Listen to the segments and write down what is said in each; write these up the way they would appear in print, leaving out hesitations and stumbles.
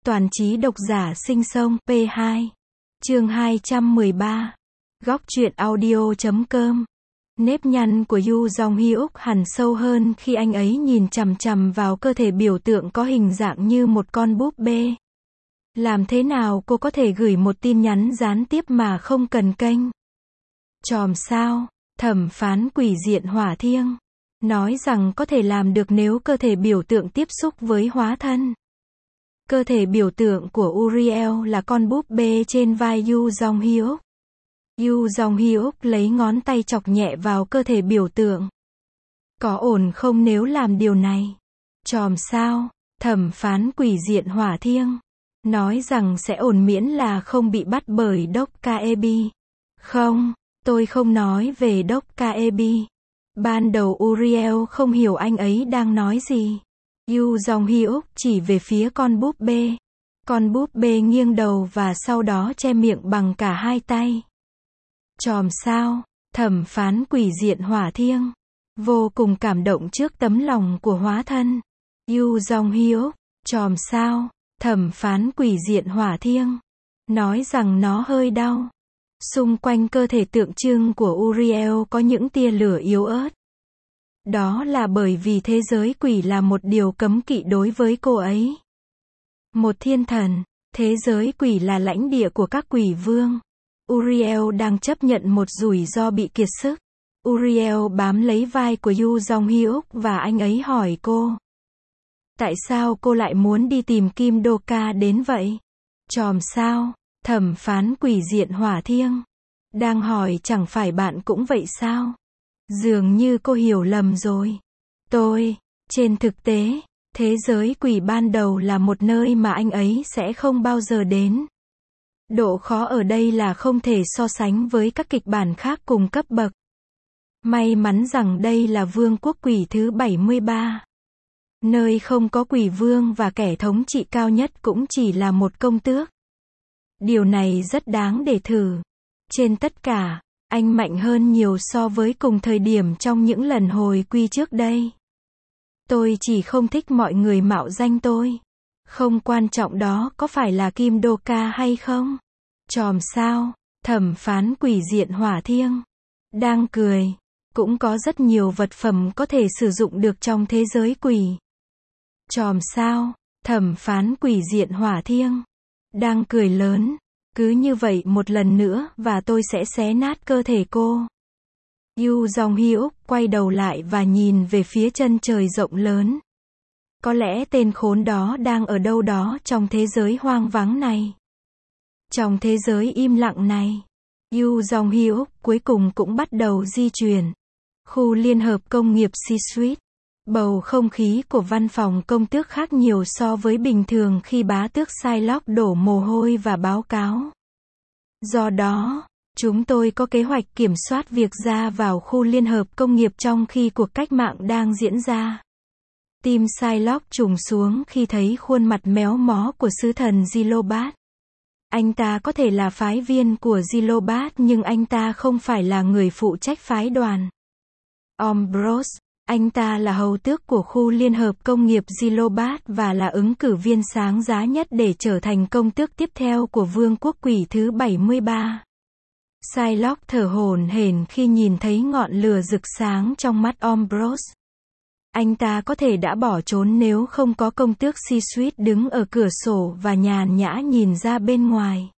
Toàn trí độc giả sinh sông P2. Chương 213. Góc truyện audio.com. Nếp nhăn của Yoo Jong Hyuk hẳn sâu hơn khi anh ấy nhìn chằm chằm vào cơ thể biểu tượng có hình dạng như một con búp bê. Làm thế nào cô có thể gửi một tin nhắn gián tiếp mà không cần kênh? Chòm sao, thẩm phán quỷ diện hỏa thiêng. Nói rằng có thể làm được nếu cơ thể biểu tượng tiếp xúc với hóa thân. Cơ thể biểu tượng của Uriel là con búp bê trên vai Yoo Jong Hyuk. Yoo Jong Hyuk lấy ngón tay chọc nhẹ vào cơ thể biểu tượng. Có ổn không nếu làm điều này? Chòm sao, thẩm phán quỷ diện hỏa thiêng. Nói rằng sẽ ổn miễn là không bị bắt bởi Doc Kaebi. Không, tôi không nói về Doc Kaebi. Ban đầu Uriel không hiểu anh ấy đang nói gì. Yoo Jong Hyuk chỉ về phía con búp bê. Con búp bê nghiêng đầu và sau đó che miệng bằng cả hai tay. Chòm sao, thẩm phán quỷ diện hỏa thiêng. Vô cùng cảm động trước tấm lòng của hóa thân. Yoo Jong Hyuk, chòm sao, thẩm phán quỷ diện hỏa thiêng. Nói rằng nó hơi đau. Xung quanh cơ thể tượng trưng của Uriel có những tia lửa yếu ớt. Đó là bởi vì thế giới quỷ là một điều cấm kỵ đối với cô ấy. Một thiên thần, thế giới quỷ là lãnh địa của các quỷ vương. Uriel đang chấp nhận một rủi ro bị kiệt sức. Uriel bám lấy vai của Yoo Jong Hyuk và anh ấy hỏi cô. Tại sao cô lại muốn đi tìm Kim Do-ka đến vậy? Chòm sao, thẩm phán quỷ diện hỏa thiêng. Đang hỏi chẳng phải bạn cũng vậy sao? Dường như cô hiểu lầm rồi. Trên thực tế, thế giới quỷ ban đầu là một nơi mà anh ấy sẽ không bao giờ đến. Độ khó ở đây là không thể so sánh với các kịch bản khác cùng cấp bậc. May mắn rằng đây là vương quốc quỷ thứ 73. Nơi không có quỷ vương và kẻ thống trị cao nhất cũng chỉ là một công tước. Điều này rất đáng để thử. Trên tất cả, anh mạnh hơn nhiều so với cùng thời điểm trong những lần hồi quy trước đây. Tôi chỉ không thích mọi người mạo danh tôi. Không quan trọng đó có phải là Kim Do-ka hay không. Chòm sao, thẩm phán quỷ diện hỏa thiêng. Đang cười. Cũng có rất nhiều vật phẩm có thể sử dụng được trong thế giới quỷ. Chòm sao, thẩm phán quỷ diện hỏa thiêng. Đang cười lớn. Cứ như vậy một lần nữa và tôi sẽ xé nát cơ thể cô. Yoo Jong Hyuk quay đầu lại và nhìn về phía chân trời rộng lớn. Có lẽ tên khốn đó đang ở đâu đó trong thế giới hoang vắng này. Trong thế giới im lặng này, Yoo Jong Hyuk cuối cùng cũng bắt đầu di chuyển. Khu liên hợp công nghiệp C-Suite. Bầu không khí của văn phòng công tước khác nhiều so với bình thường khi bá tước Psylocke đổ mồ hôi và báo cáo. Do đó, chúng tôi có kế hoạch kiểm soát việc ra vào khu liên hợp công nghiệp trong khi cuộc cách mạng đang diễn ra. Tim Psylocke trùng xuống khi thấy khuôn mặt méo mó của sứ thần Zilobat. Anh ta có thể là phái viên của Zilobat nhưng anh ta không phải là người phụ trách phái đoàn. Ambrose, anh ta là hầu tước của khu liên hợp công nghiệp Zilobat và là ứng cử viên sáng giá nhất để trở thành công tước tiếp theo của vương quốc quỷ thứ 73. Psylocke thở hổn hển khi nhìn thấy ngọn lửa rực sáng trong mắt Ambrose. Anh ta có thể đã bỏ trốn nếu không có công tước C-Suite đứng ở cửa sổ và nhàn nhã nhìn ra bên ngoài.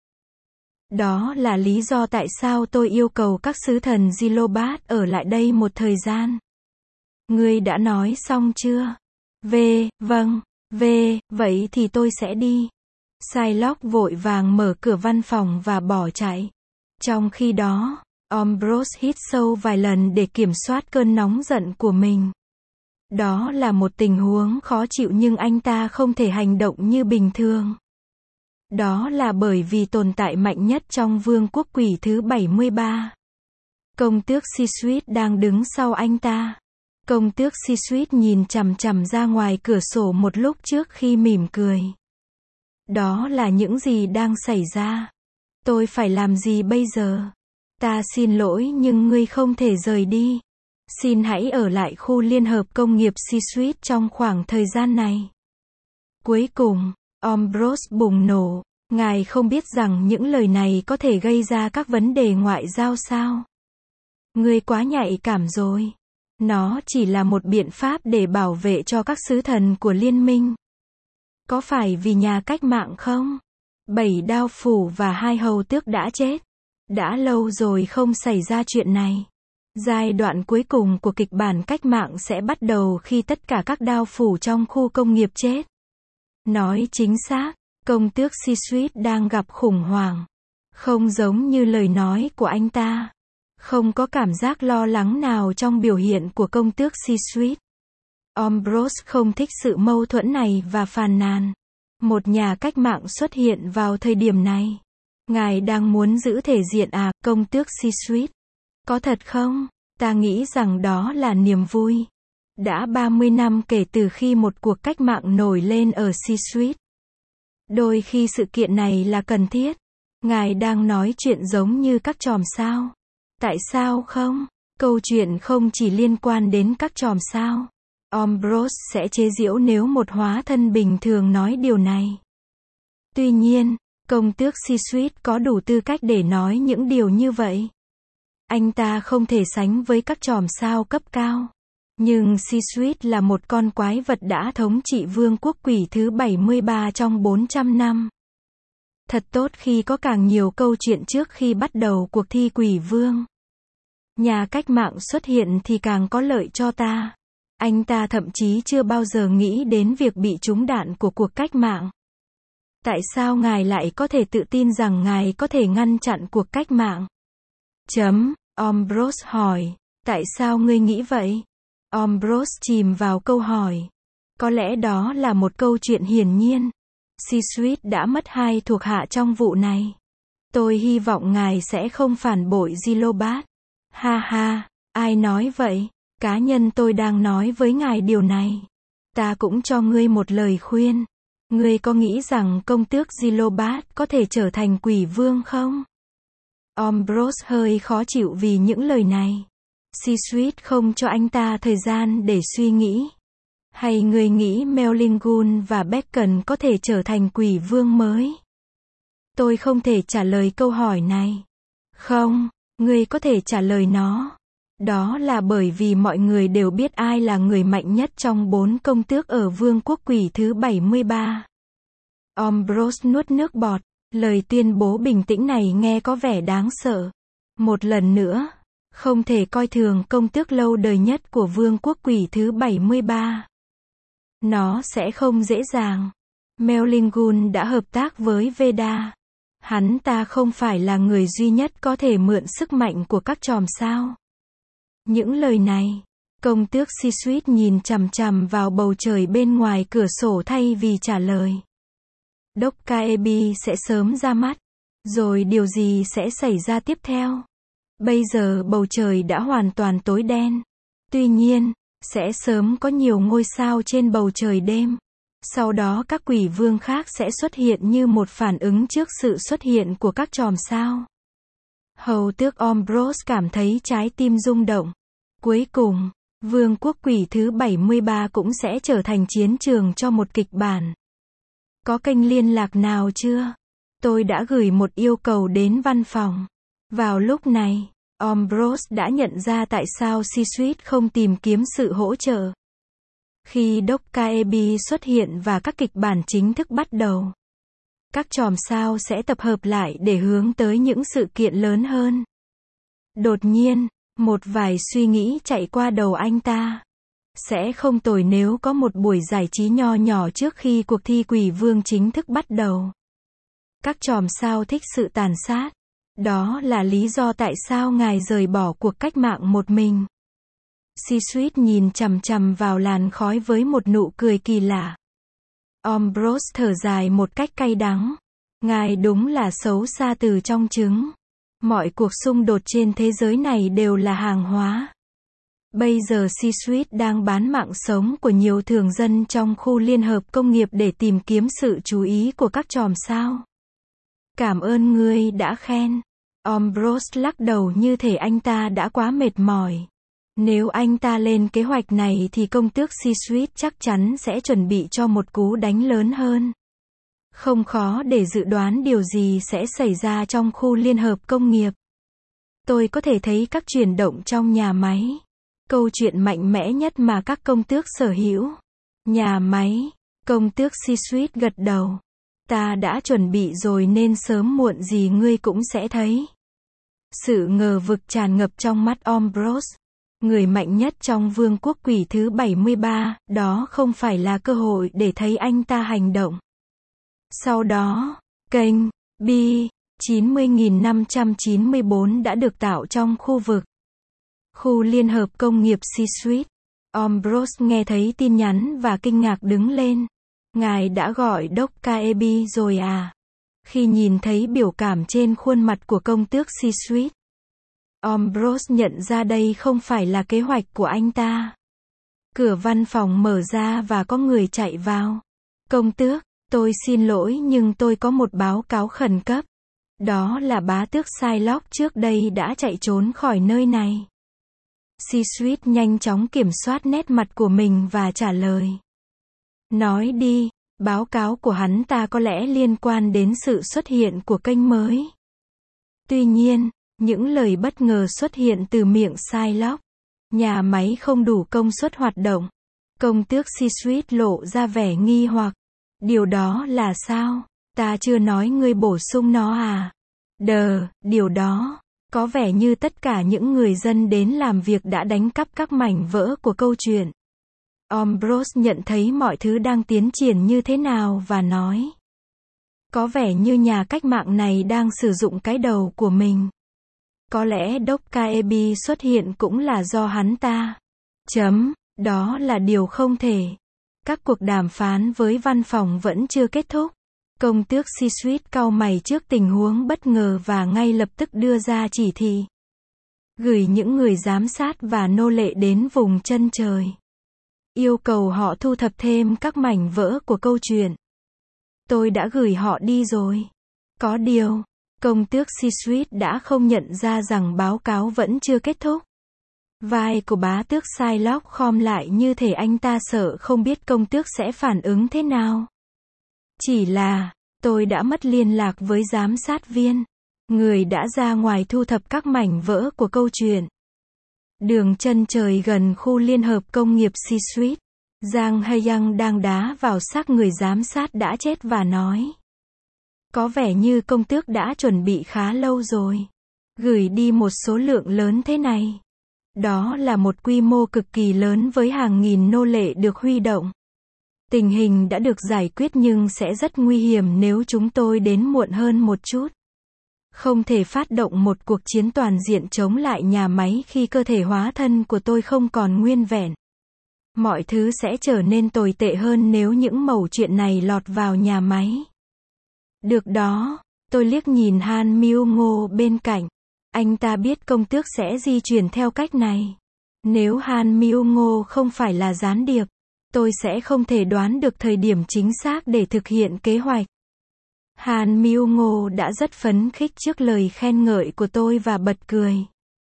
Đó là lý do tại sao tôi yêu cầu các sứ thần Zilobat ở lại đây một thời gian. Ngươi đã nói xong chưa? Vâng, vậy thì tôi sẽ đi. Psylocke vội vàng mở cửa văn phòng và bỏ chạy. Trong khi đó, Ambrose hít sâu vài lần để kiểm soát cơn nóng giận của mình. Đó là một tình huống khó chịu nhưng anh ta không thể hành động như bình thường. Đó là bởi vì tồn tại mạnh nhất trong vương quốc quỷ thứ 73. Công tước C-Suite đang đứng sau anh ta. Công tước C-Suite nhìn chằm chằm ra ngoài cửa sổ một lúc trước khi mỉm cười. Đó là những gì đang xảy ra. Tôi phải làm gì bây giờ? Ta xin lỗi nhưng ngươi không thể rời đi. Xin hãy ở lại khu liên hợp công nghiệp C-Suite trong khoảng thời gian này. Cuối cùng, Ambrose bùng nổ. Ngài không biết rằng những lời này có thể gây ra các vấn đề ngoại giao sao? Ngươi quá nhạy cảm rồi. Nó chỉ là một biện pháp để bảo vệ cho các sứ thần của liên minh. Có phải vì nhà cách mạng không? 7 đao phủ và 2 hầu tước đã chết. Đã lâu rồi không xảy ra chuyện này. Giai đoạn cuối cùng của kịch bản cách mạng sẽ bắt đầu khi tất cả các đao phủ trong khu công nghiệp chết. Nói chính xác, công tước Seaweed đang gặp khủng hoảng. Không giống như lời nói của anh ta. Không có cảm giác lo lắng nào trong biểu hiện của công tước Seaweed. Ambrose không thích sự mâu thuẫn này và phàn nàn. Một nhà cách mạng xuất hiện vào thời điểm này. Ngài đang muốn giữ thể diện à, công tước Seaweed? Có thật không? Ta nghĩ rằng đó là niềm vui. Đã 30 năm kể từ khi một cuộc cách mạng nổi lên ở Seaweed. Đôi khi sự kiện này là cần thiết. Ngài đang nói chuyện giống như các chòm sao. Tại sao không? Câu chuyện không chỉ liên quan đến các chòm sao. Ambrose sẽ chế giễu nếu một hóa thân bình thường nói điều này. Tuy nhiên, công tước Seaweed có đủ tư cách để nói những điều như vậy. Anh ta không thể sánh với các chòm sao cấp cao. Nhưng Seaweed là một con quái vật đã thống trị vương quốc quỷ thứ 73 trong 400 năm. Thật tốt khi có càng nhiều câu chuyện trước khi bắt đầu cuộc thi quỷ vương. Nhà cách mạng xuất hiện thì càng có lợi cho ta. Anh ta thậm chí chưa bao giờ nghĩ đến việc bị trúng đạn của cuộc cách mạng. Tại sao ngài lại có thể tự tin rằng ngài có thể ngăn chặn cuộc cách mạng? Ambrose hỏi. Tại sao ngươi nghĩ vậy? Ambrose chìm vào câu hỏi. Có lẽ đó là một câu chuyện hiển nhiên. Seaweed đã mất 2 thuộc hạ trong vụ này. Tôi hy vọng ngài sẽ không phản bội Gilobat. Ha ha, ai nói vậy? Cá nhân tôi đang nói với ngài điều này. Ta cũng cho ngươi một lời khuyên. Ngươi có nghĩ rằng công tước Gilobat có thể trở thành quỷ vương không? Ambrose hơi khó chịu vì những lời này. Seaweed không cho anh ta thời gian để suy nghĩ. Hay ngươi nghĩ Mellingun và Bacon có thể trở thành quỷ vương mới? Tôi không thể trả lời câu hỏi này. Không, ngươi có thể trả lời nó. Đó là bởi vì mọi người đều biết ai là người mạnh nhất trong 4 công tước ở vương quốc quỷ thứ 73. Ambrose nuốt nước bọt. Lời tuyên bố bình tĩnh này nghe có vẻ đáng sợ. Một lần nữa, không thể coi thường công tước lâu đời nhất của vương quốc quỷ thứ 73. Nó sẽ không dễ dàng. Mellingun đã hợp tác với Veda. Hắn ta không phải là người duy nhất có thể mượn sức mạnh của các chòm sao. Những lời này, công tước Seaweed nhìn chằm chằm vào bầu trời bên ngoài cửa sổ thay vì trả lời. Dokkaebi sẽ sớm ra mắt. Rồi điều gì sẽ xảy ra tiếp theo? Bây giờ bầu trời đã hoàn toàn tối đen. Tuy nhiên, sẽ sớm có nhiều ngôi sao trên bầu trời đêm. Sau đó các quỷ vương khác sẽ xuất hiện như một phản ứng trước sự xuất hiện của các chòm sao. Hầu tước Ambrose cảm thấy trái tim rung động. Cuối cùng, vương quốc quỷ thứ 73 cũng sẽ trở thành chiến trường cho một kịch bản. Có kênh liên lạc nào chưa? Tôi đã gửi một yêu cầu đến văn phòng. Vào lúc này, Ambrose đã nhận ra tại sao Seaweed không tìm kiếm sự hỗ trợ. Khi Dokkaebi xuất hiện và các kịch bản chính thức bắt đầu, các chòm sao sẽ tập hợp lại để hướng tới những sự kiện lớn hơn. Đột nhiên, một vài suy nghĩ chạy qua đầu anh ta. Sẽ không tồi nếu có một buổi giải trí nho nhỏ trước khi cuộc thi quỷ vương chính thức bắt đầu. Các chòm sao thích sự tàn sát. Đó là lý do tại sao ngài rời bỏ cuộc cách mạng một mình. Seaweed nhìn chằm chằm vào làn khói với một nụ cười kỳ lạ. Ambrose thở dài một cách cay đắng. Ngài đúng là xấu xa từ trong trứng. Mọi cuộc xung đột trên thế giới này đều là hàng hóa. Bây giờ Seaweed đang bán mạng sống của nhiều thường dân trong khu liên hợp công nghiệp để tìm kiếm sự chú ý của các chòm sao. Cảm ơn ngươi đã khen. Ambrose lắc đầu như thể anh ta đã quá mệt mỏi. Nếu anh ta lên kế hoạch này thì công tước Seaweed chắc chắn sẽ chuẩn bị cho một cú đánh lớn hơn. Không khó để dự đoán điều gì sẽ xảy ra trong khu liên hợp công nghiệp. Tôi có thể thấy các chuyển động trong nhà máy. Câu chuyện mạnh mẽ nhất mà các công tước sở hữu. Nhà máy. Công tước C-suite gật đầu. Ta đã chuẩn bị rồi nên sớm muộn gì ngươi cũng sẽ thấy. Sự ngờ vực tràn ngập trong mắt Ambrose. Người mạnh nhất trong vương quốc quỷ thứ 73, đó không phải là cơ hội để thấy anh ta hành động. Sau đó, kênh B 90.594 đã được tạo trong khu vực khu liên hợp công nghiệp C-suite. Ambrose nghe thấy tin nhắn và kinh ngạc đứng lên. Ngài đã gọi Doc Caeby rồi à? Khi nhìn thấy biểu cảm trên khuôn mặt của công tước C-suite, Ambrose nhận ra đây không phải là kế hoạch của anh ta. Cửa văn phòng mở ra và có người chạy vào. Công tước, tôi xin lỗi nhưng tôi có một báo cáo khẩn cấp. Đó là bá tước Psylocke trước đây đã chạy trốn khỏi nơi này. C-suite nhanh chóng kiểm soát nét mặt của mình và trả lời. Nói đi, báo cáo của hắn ta có lẽ liên quan đến sự xuất hiện của kênh mới. Tuy nhiên, những lời bất ngờ xuất hiện từ miệng Psylocke. Nhà máy không đủ công suất hoạt động. Công tước C-suite lộ ra vẻ nghi hoặc. Điều đó là sao? Ta chưa nói ngươi bổ sung nó à? Điều đó. Có vẻ như tất cả những người dân đến làm việc đã đánh cắp các mảnh vỡ của câu chuyện. Ambrose nhận thấy mọi thứ đang tiến triển như thế nào và nói. Có vẻ như nhà cách mạng này đang sử dụng cái đầu của mình. Có lẽ Doc Caeby xuất hiện cũng là do hắn ta. Đó là điều không thể. Các cuộc đàm phán với văn phòng vẫn chưa kết thúc. Công tước C-suite cau mày trước tình huống bất ngờ và ngay lập tức đưa ra chỉ thị. Gửi những người giám sát và nô lệ đến vùng chân trời. Yêu cầu họ thu thập thêm các mảnh vỡ của câu chuyện. Tôi đã gửi họ đi rồi. Có điều, công tước C-suite đã không nhận ra rằng báo cáo vẫn chưa kết thúc. Vai của bá tước Psylocke khom lại như thể anh ta sợ không biết công tước sẽ phản ứng thế nào. Chỉ là, tôi đã mất liên lạc với giám sát viên. Người đã ra ngoài thu thập các mảnh vỡ của câu chuyện. Đường chân trời gần khu liên hợp công nghiệp C-suite. Giang Hae-young đang đá vào xác người giám sát đã chết và nói. Có vẻ như công tước đã chuẩn bị khá lâu rồi. Gửi đi một số lượng lớn thế này. Đó là một quy mô cực kỳ lớn với hàng nghìn nô lệ được huy động. Tình hình đã được giải quyết nhưng sẽ rất nguy hiểm nếu chúng tôi đến muộn hơn một chút. Không thể phát động một cuộc chiến toàn diện chống lại nhà máy khi cơ thể hóa thân của tôi không còn nguyên vẹn. Mọi thứ sẽ trở nên tồi tệ hơn nếu những mẩu chuyện này lọt vào nhà máy. Được đó, tôi liếc nhìn Han Myung-ngo bên cạnh. Anh ta biết công tước sẽ di chuyển theo cách này. Nếu Han Myung-ngo không phải là gián điệp, tôi sẽ không thể đoán được thời điểm chính xác để thực hiện kế hoạch. Han Myung-ngo đã rất phấn khích trước lời khen ngợi của tôi và bật cười.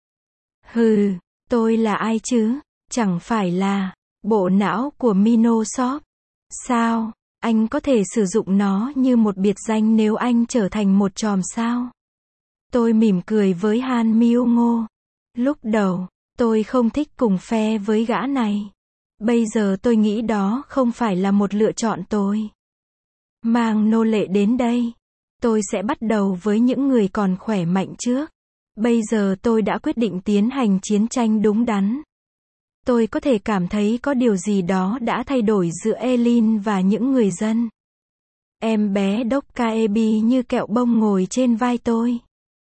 Hừ, tôi là ai chứ? Chẳng phải là bộ não của Minosoft. Sao? Anh có thể sử dụng nó như một biệt danh nếu anh trở thành một chòm sao? Tôi mỉm cười với Han Myung-ngo. Lúc đầu, tôi không thích cùng phe với gã này. Bây giờ tôi nghĩ đó không phải là một lựa chọn tồi. Mang nô lệ đến đây. Tôi sẽ bắt đầu với những người còn khỏe mạnh trước. Bây giờ tôi đã quyết định tiến hành chiến tranh đúng đắn. Tôi có thể cảm thấy có điều gì đó đã thay đổi giữa Eileen và những người dân. Em bé Doc Caeby như kẹo bông ngồi trên vai tôi.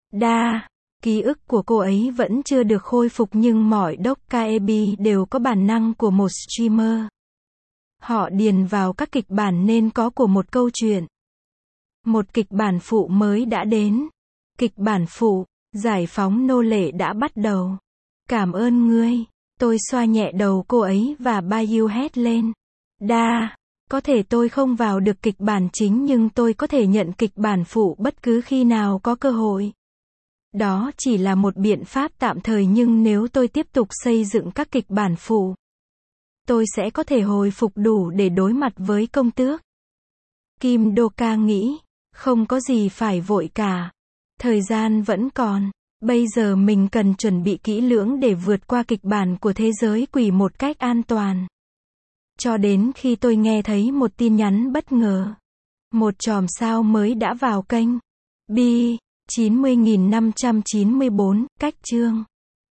Ký ức của cô ấy vẫn chưa được khôi phục nhưng mọi Doc Caeby đều có bản năng của một streamer. Họ điền vào các kịch bản nên có của một câu chuyện. Một kịch bản phụ mới đã đến. Kịch bản phụ, giải phóng nô lệ đã bắt đầu. Cảm ơn ngươi. Tôi xoa nhẹ đầu cô ấy và Bayu hét lên. Có thể tôi không vào được kịch bản chính nhưng tôi có thể nhận kịch bản phụ bất cứ khi nào có cơ hội. Đó chỉ là một biện pháp tạm thời nhưng nếu tôi tiếp tục xây dựng các kịch bản phụ, tôi sẽ có thể hồi phục đủ để đối mặt với công tước. Kim Đô Ca nghĩ, không có gì phải vội cả. Thời gian vẫn còn. Bây giờ mình cần chuẩn bị kỹ lưỡng để vượt qua kịch bản của thế giới quỷ một cách an toàn. Cho đến khi tôi nghe thấy một tin nhắn bất ngờ. Một chòm sao mới đã vào kênh. Bi, 90.594, cách chương.